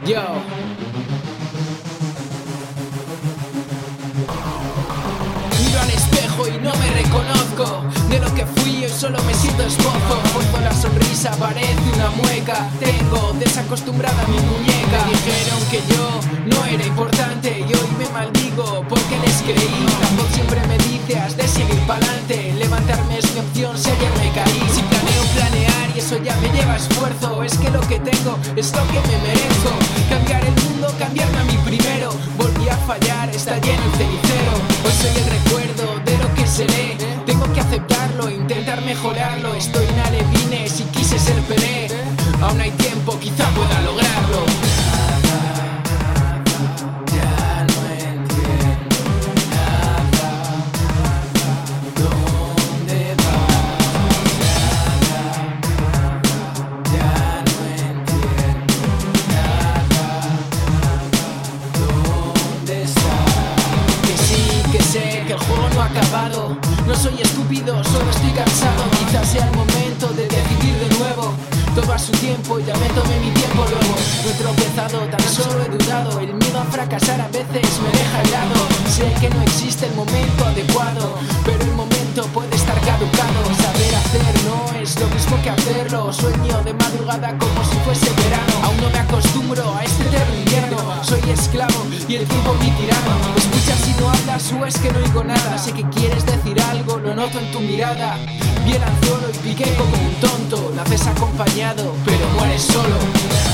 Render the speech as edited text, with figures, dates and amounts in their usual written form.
Yo. Miro al espejo y no me reconozco. De lo que fui hoy solo me siento esbozo. Fuerzo la sonrisa, parece una mueca. Tengo desacostumbrada mi muñeca. Me dijeron que yo no era importante y hoy me maldigo porque les creí. La voz siempre me dice has de seguir pa'lante. Levantarme es mi opción si ayer me caí. Si planeo planear y eso ya me lleva esfuerzo. Es que lo que tengo es lo que me merezco. Cambiar el mundo, cambiarme a mí primero. Volví a fallar, está lleno el cenicero. Hoy soy el recuerdo de lo que seré. Tengo que aceptarlo, intentar mejorarlo. Estoy en alevines y quise ser Pelé. Aún hay tiempo, quizá pueda lograrlo. Ya no entiendo nada. ¿Dónde vas? Ya no entiendo nada. ¿Dónde estás? Que sí, que sé que el juego no ha acabado. No soy estúpido, solo estoy cansado. Quizás sea el momento de decidir de nuevo. Todo a su tiempo, ya me tomé mi tiempo luego. No he tropezado, tan solo he dudado. El miedo a fracasar a veces me deja helado. Sé que no existe el momento adecuado, pero el momento puede estar caducado. Saber hacer no es lo mismo que hacerlo. Sueño de madrugada como si fuese verano. Aún no me acostumbro a este eterno invierno. Soy esclavo y el tiempo mi tirano. Escuchas si no hablas o es que no oigo nada. Sé que quieres decir algo, lo noto en tu mirada. Vi el anzuelo y piqué como un tonto. Naces acompañado, pero mueres solo.